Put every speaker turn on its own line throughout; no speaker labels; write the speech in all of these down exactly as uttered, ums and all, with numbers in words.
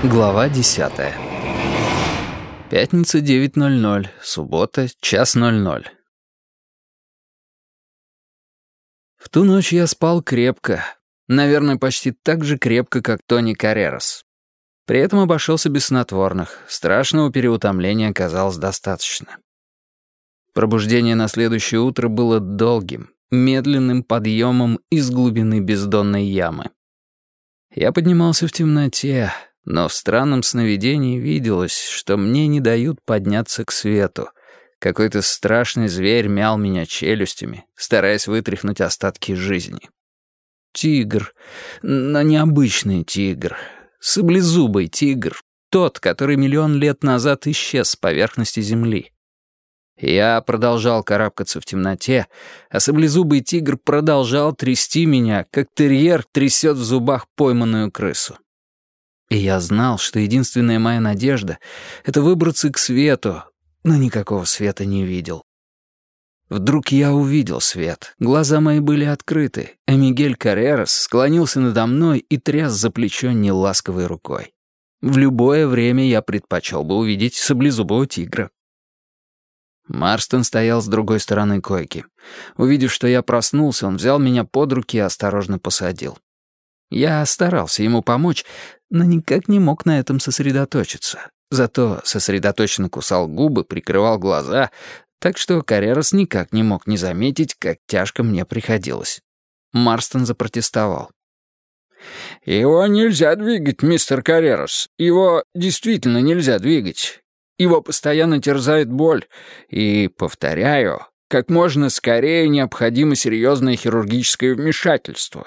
Глава десятая. Пятница, девять ноль ноль. Суббота, час ноль ноль. В ту ночь я спал крепко. Наверное, почти так же крепко, как Тони Каррерас. При этом обошелся без снотворных. Страшного переутомления оказалось достаточно. Пробуждение на следующее утро было долгим, медленным подъемом из глубины бездонной ямы. Я поднимался в темноте, но в странном сновидении виделось, что мне не дают подняться к свету. Какой-то страшный зверь мял меня челюстями, стараясь вытряхнуть остатки жизни. Тигр, но необычный тигр, саблезубый тигр, тот, который миллион лет назад исчез с поверхности земли. Я продолжал карабкаться в темноте, а саблезубый тигр продолжал трясти меня, как терьер трясет в зубах пойманную крысу. И я знал, что единственная моя надежда — это выбраться к свету, но никакого света не видел. Вдруг я увидел свет, глаза мои были открыты, а Мигель Каррерас склонился надо мной и тряс за плечо неласковой рукой. В любое время я предпочел бы увидеть саблезубого тигра. Марстон стоял с другой стороны койки. Увидев, что я проснулся, он взял меня под руки и осторожно посадил. Я старался ему помочь, но никак не мог на этом сосредоточиться. Зато сосредоточенно кусал губы, прикрывал глаза, так что Каррерас никак не мог не заметить, как тяжко мне приходилось. Марстон запротестовал. «Его нельзя двигать, мистер Каррерас. Его действительно нельзя двигать. Его постоянно терзает боль. И, повторяю, как можно скорее необходимо серьезное хирургическое вмешательство».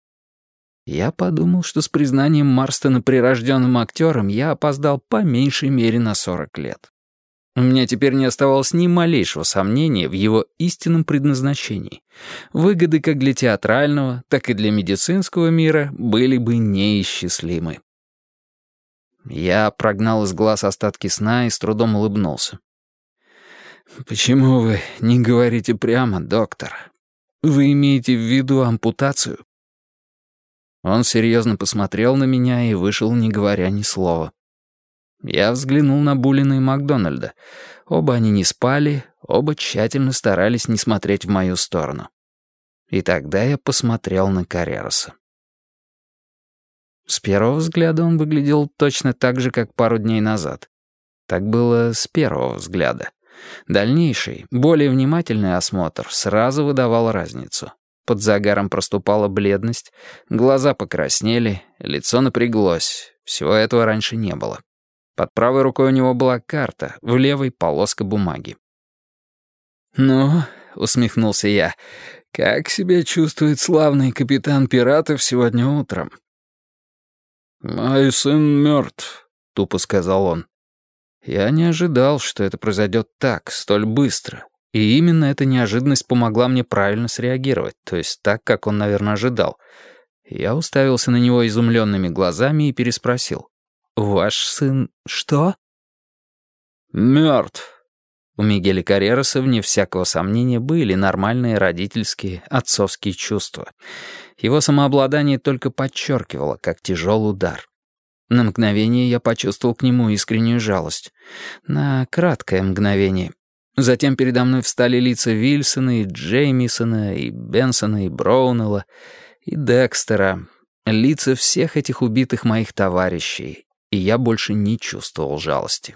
Я подумал, что с признанием Марстона прирожденным актером я опоздал по меньшей мере на сорок лет. У меня теперь не оставалось ни малейшего сомнения в его истинном предназначении. Выгоды как для театрального, так и для медицинского мира были бы неисчислимы. Я прогнал из глаз остатки сна и с трудом улыбнулся. «Почему вы не говорите прямо, доктор? Вы имеете в виду ампутацию?» Он серьезно посмотрел на меня и вышел, не говоря ни слова. Я взглянул на Буллина и Макдональда. Оба они не спали, оба тщательно старались не смотреть в мою сторону. И тогда я посмотрел на Каррераса. С первого взгляда он выглядел точно так же, как пару дней назад. Так было с первого взгляда. Дальнейший, более внимательный осмотр сразу выдавал разницу. Под загаром проступала бледность, глаза покраснели, лицо напряглось. Всего этого раньше не было. Под правой рукой у него была карта, в левой — полоска бумаги. «Ну», — усмехнулся я, — «как себя чувствует славный капитан пиратов сегодня утром?» «Мой сын мертв», — тупо сказал он. Я не ожидал, что это произойдет так, столь быстро. И именно эта неожиданность помогла мне правильно среагировать, то есть так, как он, наверное, ожидал. Я уставился на него изумленными глазами и переспросил. «Ваш сын что?» «Мертв». У Мигеля Каррераса, вне всякого сомнения, были нормальные родительские, отцовские чувства. Его самообладание только подчеркивало, как тяжел удар. На мгновение я почувствовал к нему искреннюю жалость. На краткое мгновение. Затем передо мной встали лица Вильсона и Джеймисона, и Бенсона, и Броунелла, и Декстера. Лица всех этих убитых моих товарищей, и я больше не чувствовал жалости.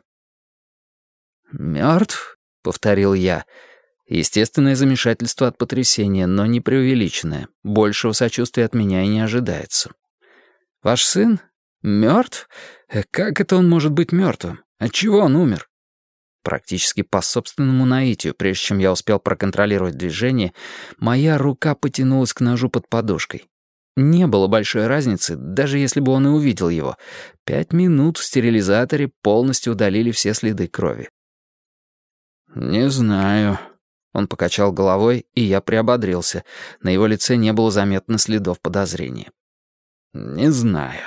«Мертв?» — повторил я. Естественное замешательство от потрясения, но не преувеличенное. Большего сочувствия от меня и не ожидается. «Ваш сын? Мертв? Как это он может быть мертвым? Отчего он умер?» Практически по собственному наитию, прежде чем я успел проконтролировать движение, моя рука потянулась к ножу под подушкой. Не было большой разницы, даже если бы он и увидел его. Пять минут в стерилизаторе полностью удалили все следы крови. «Не знаю». Он покачал головой, и я приободрился. На его лице не было заметно следов подозрения. «Не знаю».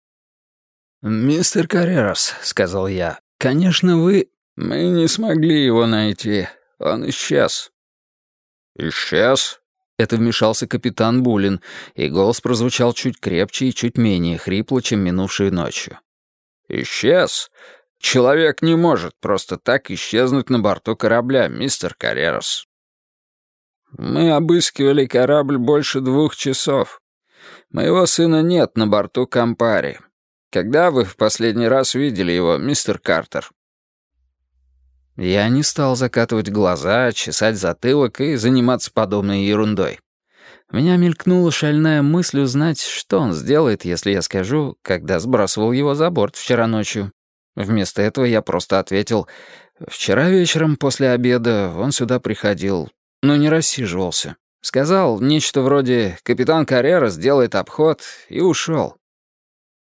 «Мистер Каррерас», — сказал я, — «конечно, вы...» «Мы не смогли его найти. Он исчез». «Исчез?» Это вмешался капитан Буллин, и голос прозвучал чуть крепче и чуть менее хрипло, чем минувшей ночью.
«Исчез? Человек не может просто так исчезнуть на борту корабля, мистер Каррерас». «Мы обыскивали корабль больше двух часов. Моего сына нет на борту Кампари. Когда вы в последний раз видели его, мистер Картер?» Я не стал закатывать глаза, чесать затылок и заниматься подобной ерундой. У меня мелькнула шальная мысль узнать, что он сделает, если я скажу, когда сбрасывал его за борт вчера ночью. Вместо этого я просто ответил: «Вчера вечером после обеда он сюда приходил, но не рассиживался. Сказал нечто вроде «Капитан Каррера сделает обход» и ушел.